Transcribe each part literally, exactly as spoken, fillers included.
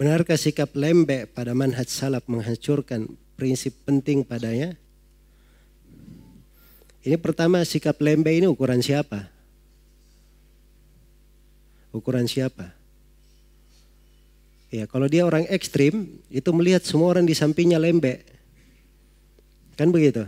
Benarkah sikap lembek pada manhaj salaf menghancurkan prinsip penting padanya? Ini pertama, sikap lembek ini ukuran siapa? Ukuran siapa? Ya, kalau dia orang ekstrim, itu melihat semua orang di sampingnya lembek. Kan begitu?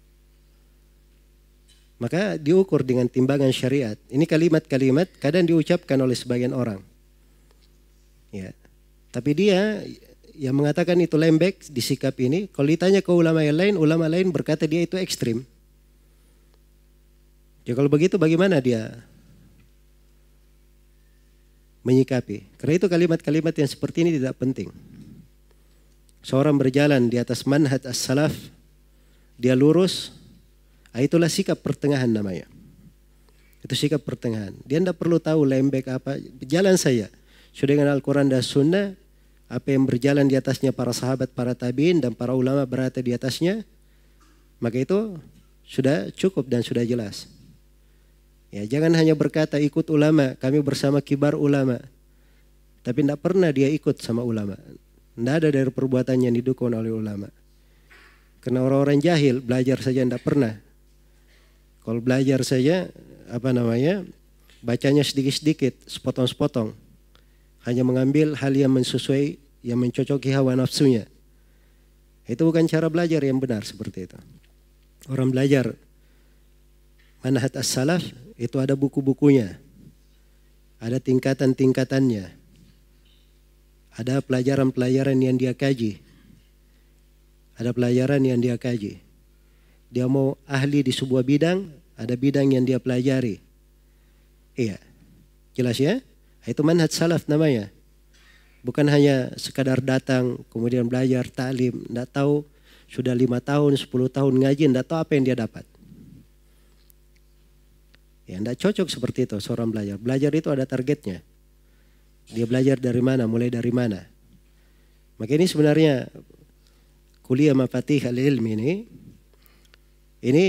Maka diukur dengan timbangan syariat. Ini kalimat-kalimat kadang diucapkan oleh sebagian orang. Ya. Tapi dia yang mengatakan itu lembek di sikap ini, kalau ditanya ke ulama yang lain, ulama lain berkata dia itu ekstrim. Ya kalau begitu bagaimana dia menyikapi? Karena itu kalimat-kalimat yang seperti ini tidak penting. Seorang berjalan di atas manhaj as-salaf, dia lurus, itulah sikap pertengahan namanya. Itu sikap pertengahan. Dia tidak perlu tahu lembek apa, jalan saya. Sudah dengan Al-Quran dan Sunnah, apa yang berjalan di atasnya para sahabat, para tabiin dan para ulama berada di atasnya, maka itu sudah cukup dan sudah jelas. Ya, jangan hanya berkata ikut ulama, kami bersama kibar ulama. Tapi tidak pernah dia ikut sama ulama. Tidak ada dari perbuatannya yang didukung oleh ulama. Karena orang-orang jahil belajar saja tidak pernah. Kalau belajar saja, apa namanya, bacanya sedikit-sedikit, sepotong-sepotong. Hanya mengambil hal yang menyesuai, yang mencocoki hawa nafsunya. Itu bukan cara belajar yang benar seperti itu. Orang belajar manhaj as-salaf itu ada buku-bukunya. Ada tingkatan-tingkatannya. Ada pelajaran-pelajaran yang dia kaji. Ada pelajaran yang dia kaji. Dia mau ahli di sebuah bidang, ada bidang yang dia pelajari. Iya. Jelas ya? Itu manhaj salaf namanya. Bukan hanya sekadar datang, kemudian belajar, ta'lim. Tidak tahu sudah lima tahun, sepuluh tahun ngaji, tidak tahu apa yang dia dapat. Ya, tidak cocok seperti itu seorang belajar. Belajar itu ada targetnya. Dia belajar dari mana, mulai dari mana. Maka ini sebenarnya kuliah Mafatih al-Ilm ini, ini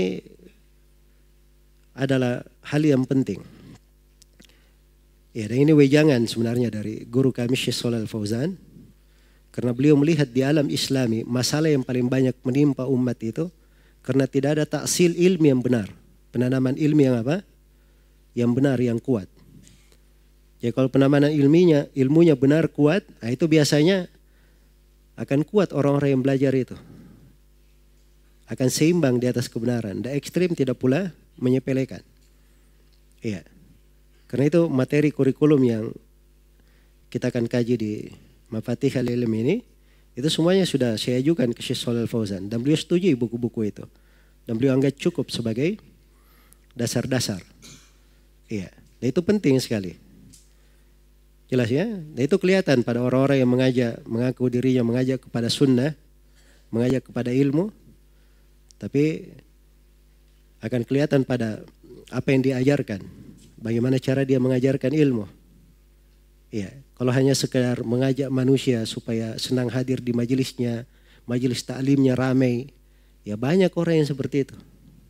adalah hal yang penting. Ya, dan ini wejangan sebenarnya dari guru kami Syekh Shalih Al-Fauzan. Karena beliau melihat di alam Islami masalah yang paling banyak menimpa umat itu karena tidak ada taksil ilmi yang benar. Penanaman ilmi yang apa? Yang benar, yang kuat. Ya kalau penanaman ilminya, ilmunya benar, kuat, nah itu biasanya akan kuat orang-orang yang belajar itu. Akan seimbang di atas kebenaran. Dan ekstrim tidak pula menyepelekan. Iya. Karena itu materi kurikulum yang kita akan kaji di Mafatih al-Ilm ini, itu semuanya sudah saya ajukan ke Syekh Shalih Al-Fauzan. Dan beliau setuju buku-buku itu. Dan beliau anggap cukup sebagai dasar-dasar. Iya, dan itu penting sekali. Jelas ya? Dan itu kelihatan pada orang-orang yang mengajak, mengaku dirinya mengajak kepada sunnah, mengajak kepada ilmu. Tapi akan kelihatan pada apa yang diajarkan. Bagaimana cara dia mengajarkan ilmu. Ya, kalau hanya sekedar mengajak manusia supaya senang hadir di majelisnya, majelis taklimnya ramai, ya banyak orang yang seperti itu.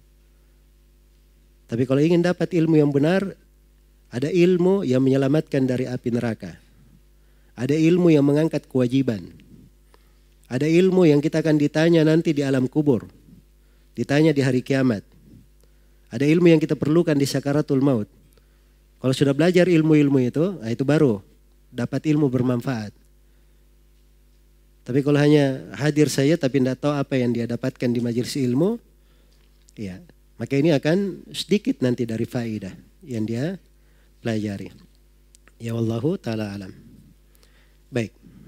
Tapi kalau ingin dapat ilmu yang benar, ada ilmu yang menyelamatkan dari api neraka. Ada ilmu yang mengangkat kewajiban. Ada ilmu yang kita akan ditanya nanti di alam kubur. Ditanya di hari kiamat. Ada ilmu yang kita perlukan di sakaratul maut. Kalau sudah belajar ilmu-ilmu itu, nah itu baru dapat ilmu bermanfaat. Tapi kalau hanya hadir saja tapi tidak tahu apa yang dia dapatkan di majelis ilmu, ya, maka ini akan sedikit nanti dari faidah yang dia pelajari. Ya wallahu ta'ala alam. Baik.